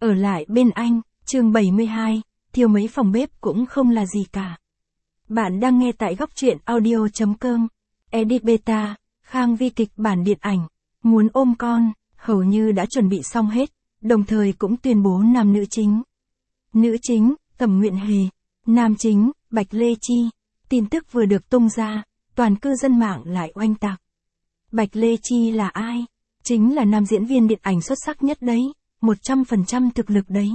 Ở lại bên anh, chương 72, thiếu mấy phòng bếp cũng không là gì cả. Bạn đang nghe tại góc truyện audio.com. Edit beta, Khang Vi kịch bản điện ảnh, muốn ôm con, hầu như đã chuẩn bị xong hết, đồng thời cũng tuyên bố nam nữ chính. Nữ chính, Thẩm Nguyện Hề, nam chính, Bạch Lê Chi. Tin tức vừa được tung ra, toàn cư dân mạng lại oanh tạc. Bạch Lê Chi là ai? Chính là nam diễn viên điện ảnh xuất sắc nhất đấy, 100% thực lực đấy.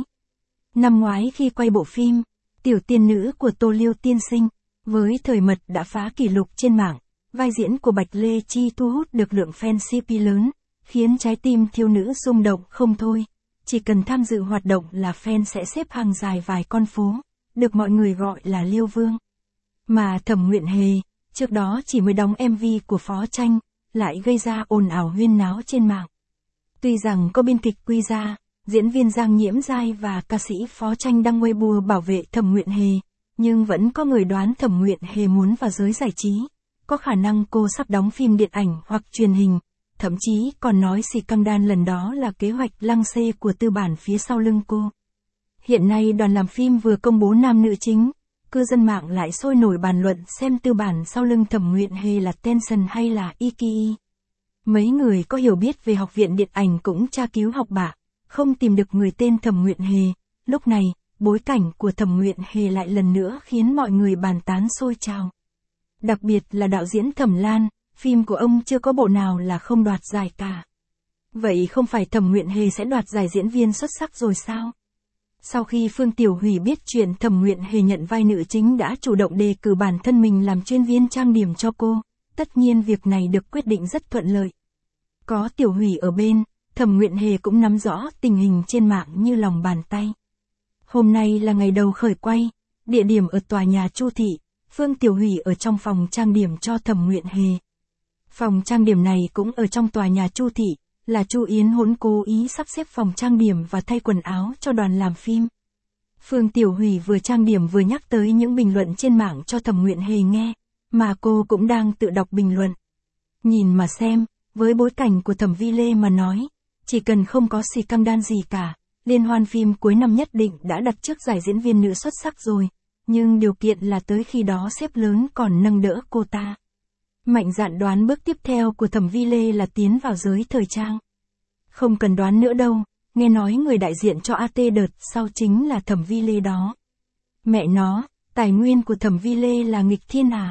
Năm ngoái khi quay bộ phim, Tiểu tiên nữ của Tô Liêu tiên sinh, với thời mật đã phá kỷ lục trên mạng, vai diễn của Bạch Lê Chi thu hút được lượng fan CP lớn, khiến trái tim thiếu nữ rung động không thôi. Chỉ cần tham dự hoạt động là fan sẽ xếp hàng dài vài con phố, được mọi người gọi là Liêu Vương. Mà Thẩm Nguyện Hề, trước đó chỉ mới đóng MV của Phó Tranh, lại gây ra ồn ào huyên náo trên mạng. Tuy rằng có biên kịch Quy Gia, diễn viên Giang Nhiễm Giai và ca sĩ Phó Tranh đăng Weibo bảo vệ Thẩm Nguyện Hề, nhưng vẫn có người đoán Thẩm Nguyện Hề muốn vào giới giải trí. Có khả năng cô sắp đóng phim điện ảnh hoặc truyền hình, thậm chí còn nói scandal lần đó là kế hoạch lăng xê của tư bản phía sau lưng cô. Hiện nay đoàn làm phim vừa công bố nam nữ chính, cư dân mạng lại sôi nổi bàn luận xem tư bản sau lưng Thẩm Nguyện Hề là Tencent hay là Iki. Mấy người có hiểu biết về học viện điện ảnh cũng tra cứu học bạ, không tìm được người tên Thẩm Nguyện Hề. Lúc này, bối cảnh của Thẩm Nguyện Hề lại lần nữa khiến mọi người bàn tán sôi trào. Đặc biệt là đạo diễn Thẩm Lan, phim của ông chưa có bộ nào là không đoạt giải cả. Vậy không phải Thẩm Nguyện Hề sẽ đoạt giải diễn viên xuất sắc rồi sao? Sau khi Phương Tiểu Hủy biết chuyện Thẩm Nguyện Hề nhận vai nữ chính đã chủ động đề cử bản thân mình làm chuyên viên trang điểm cho cô, tất nhiên việc này được quyết định rất thuận lợi. Có Tiểu Hủy ở bên, Thẩm Nguyện Hề cũng nắm rõ tình hình trên mạng như lòng bàn tay. Hôm nay là ngày đầu khởi quay, địa điểm ở tòa nhà Chu Thị, Phương Tiểu Hủy ở trong phòng trang điểm cho Thẩm Nguyện Hề. Phòng trang điểm này cũng ở trong tòa nhà Chu Thị, là Chu Yến Hỗn cố ý sắp xếp phòng trang điểm và thay quần áo cho đoàn làm phim. Phương Tiểu Hủy vừa trang điểm vừa nhắc tới những bình luận trên mạng cho Thẩm Nguyện Hề nghe, mà cô cũng đang tự đọc bình luận. Nhìn mà xem, với bối cảnh của Thẩm Vi Lê mà nói, chỉ cần không có scandal gì cả, liên hoan phim cuối năm nhất định đã đặt trước giải diễn viên nữ xuất sắc rồi, nhưng điều kiện là tới khi đó sếp lớn còn nâng đỡ cô ta. Mạnh dạn đoán bước tiếp theo của Thẩm Vi Lê là tiến vào giới thời trang. Không cần đoán nữa đâu, nghe nói người đại diện cho AT đợt sau chính là Thẩm Vi Lê đó. Mẹ nó, tài nguyên của Thẩm Vi Lê là nghịch thiên à.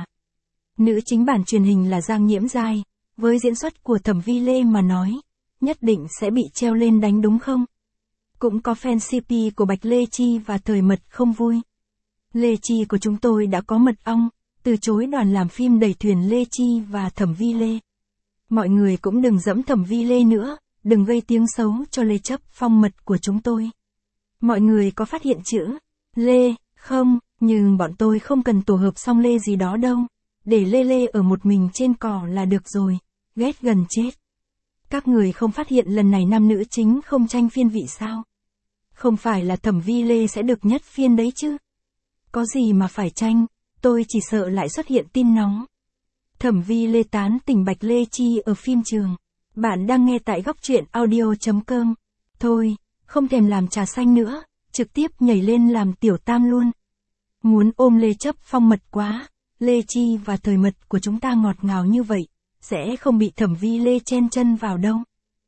Nữ chính bản truyền hình là Giang Nhiễm Giai, với diễn xuất của Thẩm Vi Lê mà nói, nhất định sẽ bị treo lên đánh đúng không? Cũng có fan CP của Bạch Lê Chi và thời mật không vui. Lê Chi của chúng tôi đã có mật ong, từ chối đoàn làm phim đẩy thuyền Lê Chi và Thẩm Vi Lê. Mọi người cũng đừng dẫm Thẩm Vi Lê nữa, đừng gây tiếng xấu cho Lê Chấp Phong mật của chúng tôi. Mọi người có phát hiện chữ Lê không, nhưng bọn tôi không cần tổ hợp song Lê gì đó đâu, để Lê Lê ở một mình trên cỏ là được rồi, ghét gần chết. Các người không phát hiện lần này nam nữ chính không tranh phiên vị sao? Không phải là Thẩm Vi Lê sẽ được nhất phiên đấy chứ? Có gì mà phải tranh, tôi chỉ sợ lại xuất hiện tin nóng. Thẩm Vi Lê tán tỉnh Bạch Lê Chi ở phim trường. Bạn đang nghe tại góc truyện audio.com. Thôi, không thèm làm trà xanh nữa, trực tiếp nhảy lên làm tiểu tam luôn. Muốn ôm Lê Chấp Phong mật quá, Lê Chi và thời mật của chúng ta ngọt ngào như vậy, sẽ không bị Thẩm Vi Lê chen chân vào đâu.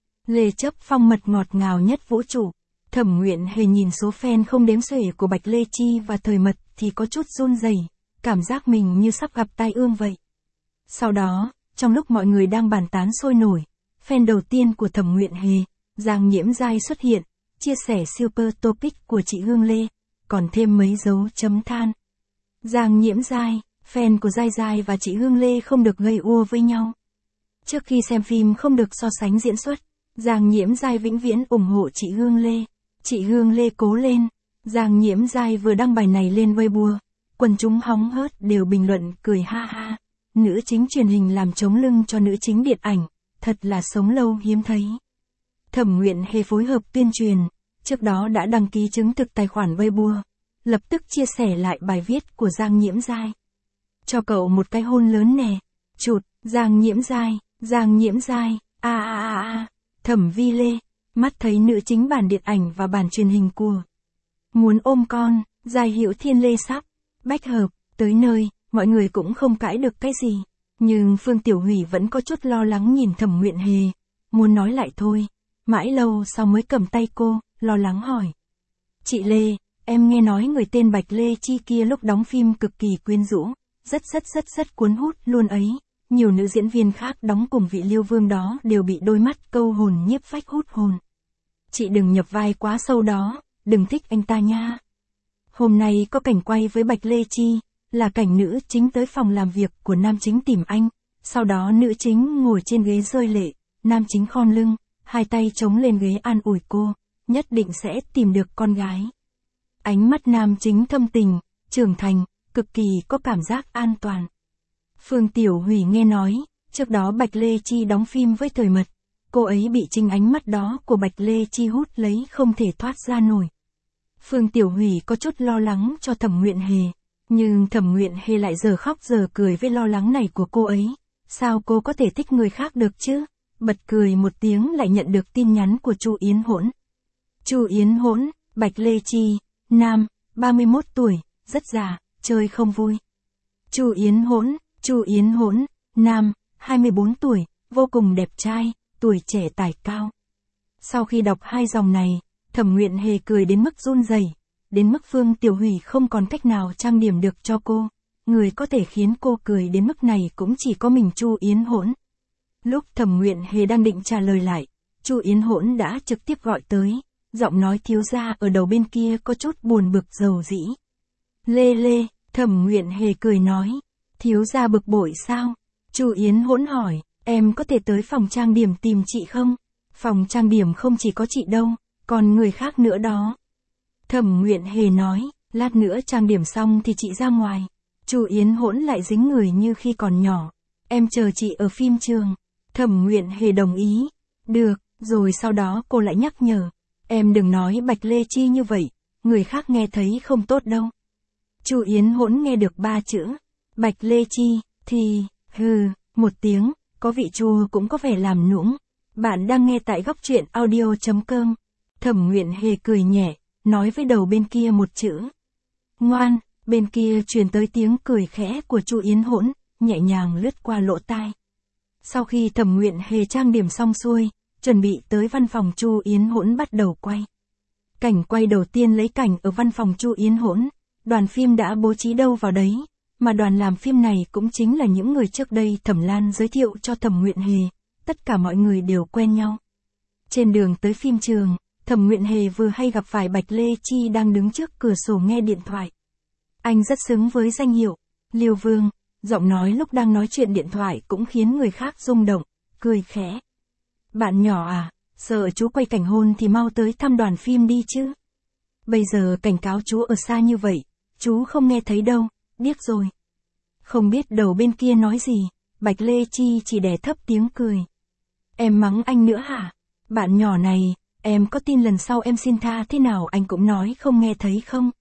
Lê Chấp Phong mật ngọt ngào nhất vũ trụ. Thẩm Nguyện Hề nhìn số fan không đếm xuể của Bạch Lê Chi và thời mật thì có chút run rẩy, cảm giác mình như sắp gặp tai ương vậy. Sau đó, trong lúc mọi người đang bàn tán sôi nổi, fan đầu tiên của Thẩm Nguyện Hề, Giang Nhiễm Giai xuất hiện, chia sẻ super topic của chị Hương Lê, còn thêm mấy dấu chấm than. Giang Nhiễm Giai, fan của Giai Giai và chị Hương Lê không được gây ua với nhau. Trước khi xem phim không được so sánh diễn xuất, Giang Nhiễm Giai vĩnh viễn ủng hộ chị Hương Lê. Chị Hương Lê cố lên. Giang Nhiễm Giai vừa đăng bài này lên Weibo, quần chúng hóng hớt đều bình luận cười ha ha. Nữ chính truyền hình làm chống lưng cho nữ chính điện ảnh, thật là sống lâu hiếm thấy. Thẩm Nguyện Hề phối hợp tuyên truyền, trước đó đã đăng ký chứng thực tài khoản Weibo, lập tức chia sẻ lại bài viết của Giang Nhiễm Giai. Cho cậu một cái hôn lớn nè. Chụt, Giang Nhiễm Giai, Giang Nhiễm Giai, Thẩm Vi Lê. Mắt thấy nữ chính bản điện ảnh và bản truyền hình của Muốn ôm con, Giai Hữu Thiên Lê sắp bách hợp, tới nơi, mọi người cũng không cãi được cái gì. Nhưng Phương Tiểu Hủy vẫn có chút lo lắng nhìn Thẩm Nguyện Hề, muốn nói lại thôi, mãi lâu sau mới cầm tay cô, lo lắng hỏi. Chị Lê, em nghe nói người tên Bạch Lê Chi kia lúc đóng phim cực kỳ quyến rũ, rất cuốn hút luôn ấy. Nhiều nữ diễn viên khác đóng cùng vị Liêu Vương đó đều bị đôi mắt câu hồn nhiếp phách hút hồn. Chị đừng nhập vai quá sâu đó, đừng thích anh ta nha. Hôm nay có cảnh quay với Bạch Lê Chi, là cảnh nữ chính tới phòng làm việc của nam chính tìm anh, sau đó nữ chính ngồi trên ghế rơi lệ, nam chính khom lưng, hai tay chống lên ghế an ủi cô, nhất định sẽ tìm được con gái. Ánh mắt nam chính thâm tình, trưởng thành, cực kỳ có cảm giác an toàn. Phương Tiểu Hủy nghe nói, trước đó Bạch Lê Chi đóng phim với Thời Mật, cô ấy bị chính ánh mắt đó của Bạch Lê Chi hút lấy không thể thoát ra nổi. Phương Tiểu Hủy có chút lo lắng cho Thẩm Nguyện Hề, nhưng Thẩm Nguyện Hề lại giờ khóc giờ cười với lo lắng này của cô ấy. Sao cô có thể thích người khác được chứ? Bật cười một tiếng lại nhận được tin nhắn của Chu Yến Hỗn. Chu Yến Hỗn, Bạch Lê Chi, nam, 31 tuổi, rất già, chơi không vui. Chu Yến Hỗn, nam, 24 tuổi, vô cùng đẹp trai, tuổi trẻ tài cao. Sau khi đọc hai dòng này, Thẩm Nguyện Hề cười đến mức run rẩy, đến mức Phương Tiểu Hủy không còn cách nào trang điểm được cho cô. Người có thể khiến cô cười đến mức này cũng chỉ có mình Chu Yến Hỗn. Lúc Thẩm Nguyện Hề đang định trả lời lại, Chu Yến Hỗn đã trực tiếp gọi tới, giọng nói thiếu gia ở đầu bên kia có chút buồn bực dầu dĩ. Lê, Thẩm Nguyện Hề cười nói, thiếu gia bực bội sao? Chu Yến Hỗn hỏi, em có thể tới phòng trang điểm tìm chị không? Phòng trang điểm không chỉ có chị đâu, còn người khác nữa đó. Thẩm Nguyện Hề nói, lát nữa trang điểm xong thì chị ra ngoài. Chu Yến Hỗn lại dính người như khi còn nhỏ. Em chờ chị ở phim trường. Thẩm Nguyện Hề đồng ý. Được, rồi sau đó cô lại nhắc nhở. Em đừng nói Bạch Lê Chi như vậy, người khác nghe thấy không tốt đâu. Chu Yến Hỗn nghe được 3 chữ. Bạch Lê Chi, thì, một tiếng, có vị chua cũng có vẻ làm nũng. Bạn đang nghe tại góc truyện audio.com. Thẩm Nguyện Hề cười nhẹ, nói với đầu bên kia một chữ. Ngoan, bên kia truyền tới tiếng cười khẽ của Chu Yến Hỗn, nhẹ nhàng lướt qua lỗ tai. Sau khi Thẩm Nguyện Hề trang điểm xong xuôi, chuẩn bị tới văn phòng Chu Yến Hỗn bắt đầu quay. Cảnh quay đầu tiên lấy cảnh ở văn phòng Chu Yến Hỗn, đoàn phim đã bố trí đâu vào đấy, mà đoàn làm phim này cũng chính là những người trước đây Thẩm Lan giới thiệu cho Thẩm Nguyện Hề, tất cả mọi người đều quen nhau. Trên đường tới phim trường, Thẩm Nguyện Hề vừa hay gặp phải Bạch Lê Chi đang đứng trước cửa sổ nghe điện thoại. Anh rất xứng với danh hiệu Liêu Vương, giọng nói lúc đang nói chuyện điện thoại cũng khiến người khác rung động, cười khẽ. Bạn nhỏ à, sợ chú quay cảnh hôn thì mau tới thăm đoàn phim đi chứ. Bây giờ cảnh cáo chú ở xa như vậy, chú không nghe thấy đâu, điếc rồi. Không biết đầu bên kia nói gì, Bạch Lê Chi chỉ đè thấp tiếng cười. Em mắng anh nữa hả? Bạn nhỏ này, em có tin lần sau em xin tha thế nào anh cũng nói không nghe thấy không?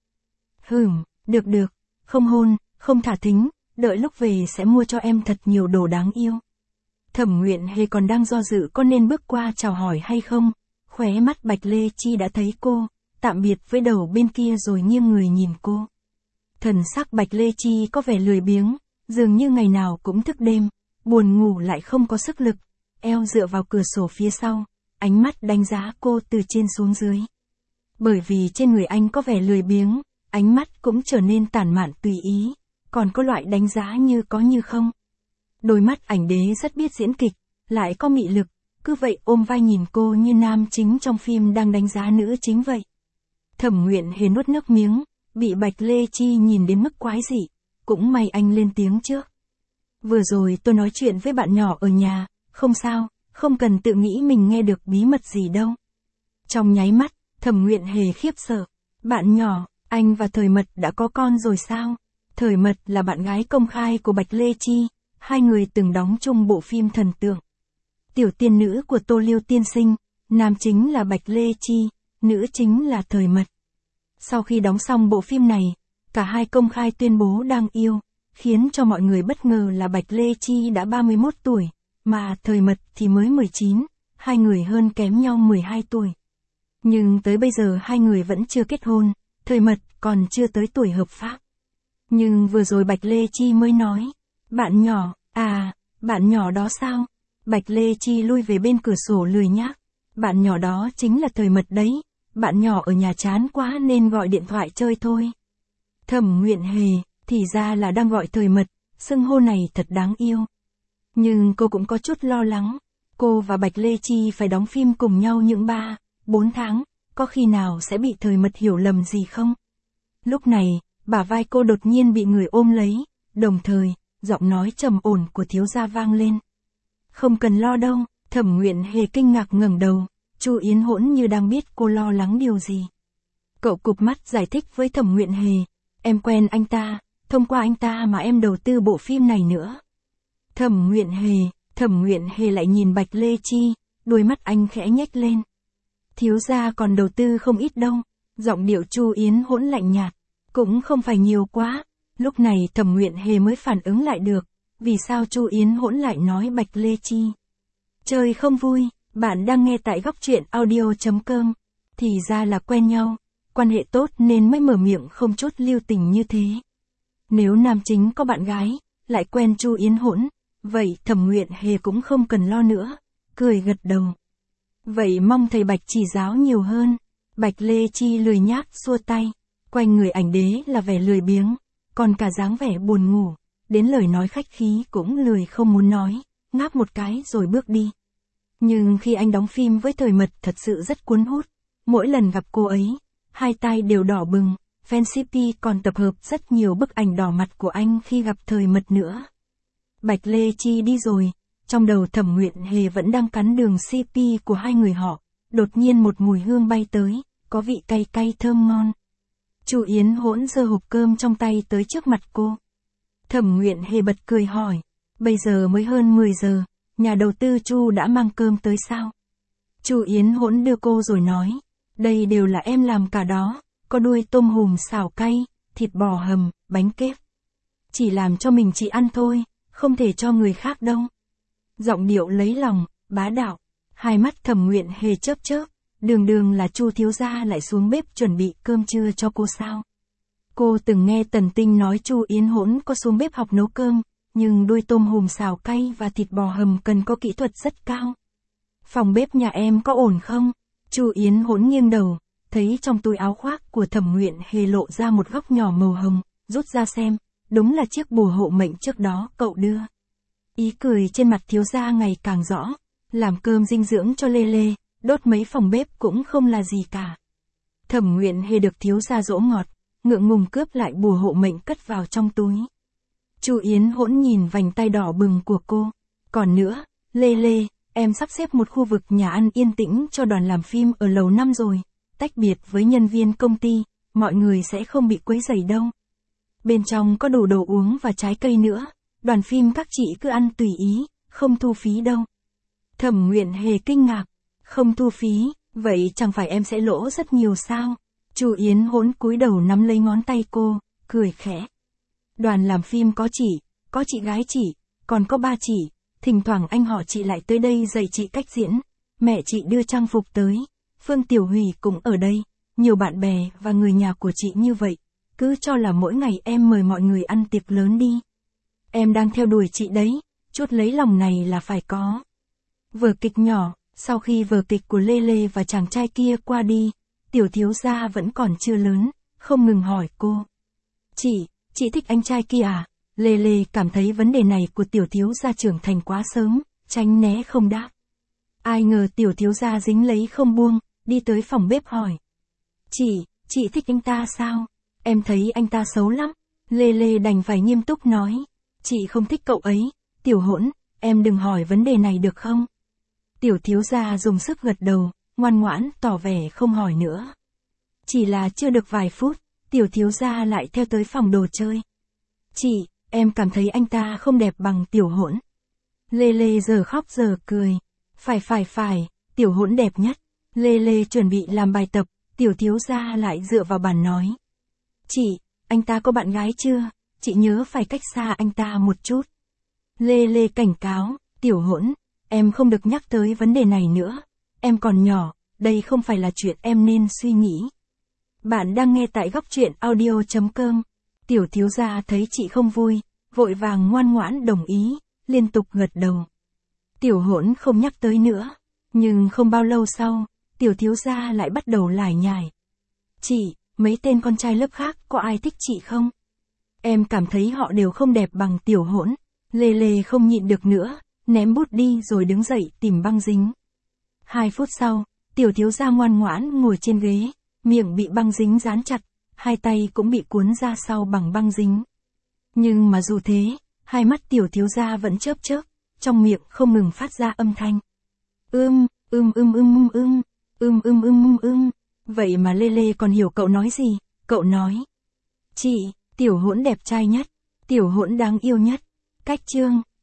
Được, không hôn, không thả thính, đợi lúc về sẽ mua cho em thật nhiều đồ đáng yêu. Thẩm Nguyện Hề còn đang do dự có nên bước qua chào hỏi hay không, khóe mắt Bạch Lê Chi đã thấy cô, tạm biệt với đầu bên kia rồi nghiêng người nhìn cô. Thần sắc Bạch Lê Chi có vẻ lười biếng, dường như ngày nào cũng thức đêm, buồn ngủ lại không có sức lực, eo dựa vào cửa sổ phía sau, ánh mắt đánh giá cô từ trên xuống dưới. Bởi vì trên người anh có vẻ lười biếng, ánh mắt cũng trở nên tản mạn tùy ý, còn có loại đánh giá như có như không. Đôi mắt ảnh đế rất biết diễn kịch, lại có mị lực, cứ vậy ôm vai nhìn cô như nam chính trong phim đang đánh giá nữ chính vậy. Thẩm Nguyện Hề nuốt nước miếng, bị Bạch Lê Chi nhìn đến mức quái dị, cũng may anh lên tiếng trước. Vừa rồi tôi nói chuyện với bạn nhỏ ở nhà, không sao, không cần tự nghĩ mình nghe được bí mật gì đâu. Trong nháy mắt, Thẩm Nguyện Hề khiếp sợ. Bạn nhỏ, anh và Thời Mật đã có con rồi sao? Thời Mật là bạn gái công khai của Bạch Lê Chi, hai người từng đóng chung bộ phim thần tượng. Tiểu tiên nữ của Tô Liêu tiên sinh, nam chính là Bạch Lê Chi, nữ chính là Thời Mật. Sau khi đóng xong bộ phim này, cả hai công khai tuyên bố đang yêu, khiến cho mọi người bất ngờ là Bạch Lê Chi đã 31 tuổi, mà Thời Mật thì mới 19, hai người hơn kém nhau 12 tuổi. Nhưng tới bây giờ hai người vẫn chưa kết hôn, Thời Mật còn chưa tới tuổi hợp pháp. Nhưng vừa rồi Bạch Lê Chi mới nói, bạn nhỏ, bạn nhỏ đó sao? Bạch Lê Chi lui về bên cửa sổ lười nhác. Bạn nhỏ đó chính là Thời Mật đấy, bạn nhỏ ở nhà chán quá nên gọi điện thoại chơi thôi. Thẩm Nguyện Hề, thì ra là đang gọi Thời Mật, xưng hô này thật đáng yêu. Nhưng cô cũng có chút lo lắng, cô và Bạch Lê Chi phải đóng phim cùng nhau những 3-4 tháng, có khi nào sẽ bị Thời Mật hiểu lầm gì không? Lúc này, bả vai cô đột nhiên bị người ôm lấy, đồng thời, giọng nói trầm ổn của thiếu gia vang lên. Không cần lo đâu, Thẩm Nguyện Hề kinh ngạc ngẩng đầu, Chu Yến Hỗn như đang biết cô lo lắng điều gì. Cậu cụp mắt giải thích với Thẩm Nguyện Hề, em quen anh ta, thông qua anh ta mà em đầu tư bộ phim này nữa. Thẩm Nguyện Hề lại nhìn Bạch Lê Chi, đôi mắt anh khẽ nhếch lên. Thiếu gia còn đầu tư không ít đâu, giọng điệu Chu Yến Hỗn lạnh nhạt, cũng không phải nhiều quá. Lúc này Thẩm Nguyện Hề mới phản ứng lại được, vì sao Chu Yến Hỗn lại nói Bạch Lê Chi. Chơi không vui, bạn đang nghe tại góc truyện audio.com, thì ra là quen nhau, quan hệ tốt nên mới mở miệng không chút lưu tình như thế. Nếu nam chính có bạn gái, lại quen Chu Yến Hỗn, vậy Thẩm Nguyện Hề cũng không cần lo nữa, cười gật đầu. Vậy mong thầy Bạch chỉ giáo nhiều hơn. Bạch Lê Chi lười nhác xua tay, quanh người ảnh đế là vẻ lười biếng, còn cả dáng vẻ buồn ngủ, đến lời nói khách khí cũng lười không muốn nói, ngáp một cái rồi bước đi. Nhưng khi anh đóng phim với Thời Mật thật sự rất cuốn hút, mỗi lần gặp cô ấy, hai tai đều đỏ bừng, Fancipy còn tập hợp rất nhiều bức ảnh đỏ mặt của anh khi gặp Thời Mật nữa. Bạch Lê Chi đi rồi, trong đầu Thẩm Nguyện Hề vẫn đang cắn đường CP của hai người họ, đột nhiên một mùi hương bay tới, có vị cay cay thơm ngon. Chu Yến Hỗn giơ hộp cơm trong tay tới trước mặt cô. Thẩm Nguyện Hề bật cười hỏi, bây giờ mới hơn 10 giờ, nhà đầu tư Chu đã mang cơm tới sao? Chu Yến Hỗn đưa cô rồi nói, đây đều là em làm cả đó, có đuôi tôm hùm xào cay, thịt bò hầm, bánh kếp. Chỉ làm cho mình chị ăn thôi, không thể cho người khác đâu. Giọng điệu lấy lòng, bá đạo, hai mắt Thẩm Nguyện Hề chớp chớp, đường là Chu thiếu gia lại xuống bếp chuẩn bị cơm trưa cho cô sao? Cô từng nghe Tần Tinh nói Chu Yến Hỗn có xuống bếp học nấu cơm, nhưng đuôi tôm hùm xào cay và thịt bò hầm cần có kỹ thuật rất cao. Phòng bếp nhà em có ổn không? Chu Yến Hỗn nghiêng đầu, thấy trong túi áo khoác của Thẩm Nguyện Hề lộ ra một góc nhỏ màu hồng, rút ra xem, đúng là chiếc bùa hộ mệnh trước đó cậu đưa. Ý cười trên mặt thiếu gia ngày càng rõ, làm cơm dinh dưỡng cho Lê Lê, đốt mấy phòng bếp cũng không là gì cả. Thẩm Nguyện Hề được thiếu gia dỗ ngọt, ngượng ngùng cướp lại bùa hộ mệnh cất vào trong túi. Chu Yến Hỗn nhìn vành tay đỏ bừng của cô. Còn nữa, Lê Lê, em sắp xếp một khu vực nhà ăn yên tĩnh cho đoàn làm phim ở lầu 5 rồi, tách biệt với nhân viên công ty, mọi người sẽ không bị quấy rầy đâu. Bên trong có đủ đồ uống và trái cây nữa, đoàn phim các chị cứ ăn tùy ý, không thu phí đâu. Thẩm Nguyện Hề kinh ngạc, không thu phí, vậy chẳng phải em sẽ lỗ rất nhiều sao? Chu Yến Hỗn cúi đầu nắm lấy ngón tay cô, cười khẽ. Đoàn làm phim có chị gái chị, còn có ba chị, thỉnh thoảng anh họ chị lại tới đây dạy chị cách diễn, mẹ chị đưa trang phục tới, Phương Tiểu Hủy cũng ở đây, nhiều bạn bè và người nhà của chị như vậy, cứ cho là mỗi ngày em mời mọi người ăn tiệc lớn đi. Em đang theo đuổi chị đấy, chút lấy lòng này là phải có. Vở kịch nhỏ, sau khi vở kịch của Lê Lê và chàng trai kia qua đi, tiểu thiếu gia vẫn còn chưa lớn, không ngừng hỏi cô. Chị thích anh trai kia à? Lê Lê cảm thấy vấn đề này của tiểu thiếu gia trưởng thành quá sớm, tránh né không đáp. Ai ngờ tiểu thiếu gia dính lấy không buông, đi tới phòng bếp hỏi. Chị thích anh ta sao? Em thấy anh ta xấu lắm. Lê Lê đành phải nghiêm túc nói. Chị không thích cậu ấy, Tiểu Hỗn, em đừng hỏi vấn đề này được không? Tiểu thiếu gia dùng sức gật đầu, ngoan ngoãn tỏ vẻ không hỏi nữa. Chỉ là chưa được vài phút, tiểu thiếu gia lại theo tới phòng đồ chơi. Em cảm thấy anh ta không đẹp bằng Tiểu Hỗn. Lê Lê giờ khóc giờ cười. Phải, Tiểu Hỗn đẹp nhất. Lê Lê chuẩn bị làm bài tập, tiểu thiếu gia lại dựa vào bàn nói. Anh ta có bạn gái chưa? Chị nhớ phải cách xa anh ta một chút. Lê Lê cảnh cáo, Tiểu Hỗn, em không được nhắc tới vấn đề này nữa. Em còn nhỏ, đây không phải là chuyện em nên suy nghĩ. Bạn đang nghe tại góc truyện audio.com. Tiểu thiếu gia thấy chị không vui, vội vàng ngoan ngoãn đồng ý, liên tục gật đầu. Tiểu hỗn không nhắc tới nữa, nhưng không bao lâu sau, tiểu thiếu gia lại bắt đầu lải nhải. Chị, mấy tên con trai lớp khác có ai thích chị không? Em cảm thấy họ đều không đẹp bằng tiểu hỗn. Lê Lê không nhịn được nữa, ném bút đi rồi đứng dậy tìm băng dính. 2 phút sau, tiểu thiếu gia ngoan ngoãn ngồi trên ghế, miệng bị băng dính dán chặt, hai tay cũng bị cuốn ra sau bằng băng dính. Nhưng mà dù thế, hai mắt tiểu thiếu gia vẫn chớp chớp, trong miệng không ngừng phát ra âm thanh. Vậy mà Lê Lê còn hiểu cậu nói gì, cậu nói. Chị, tiểu hỗn đẹp trai nhất, tiểu hỗn đáng yêu nhất. Cách chương,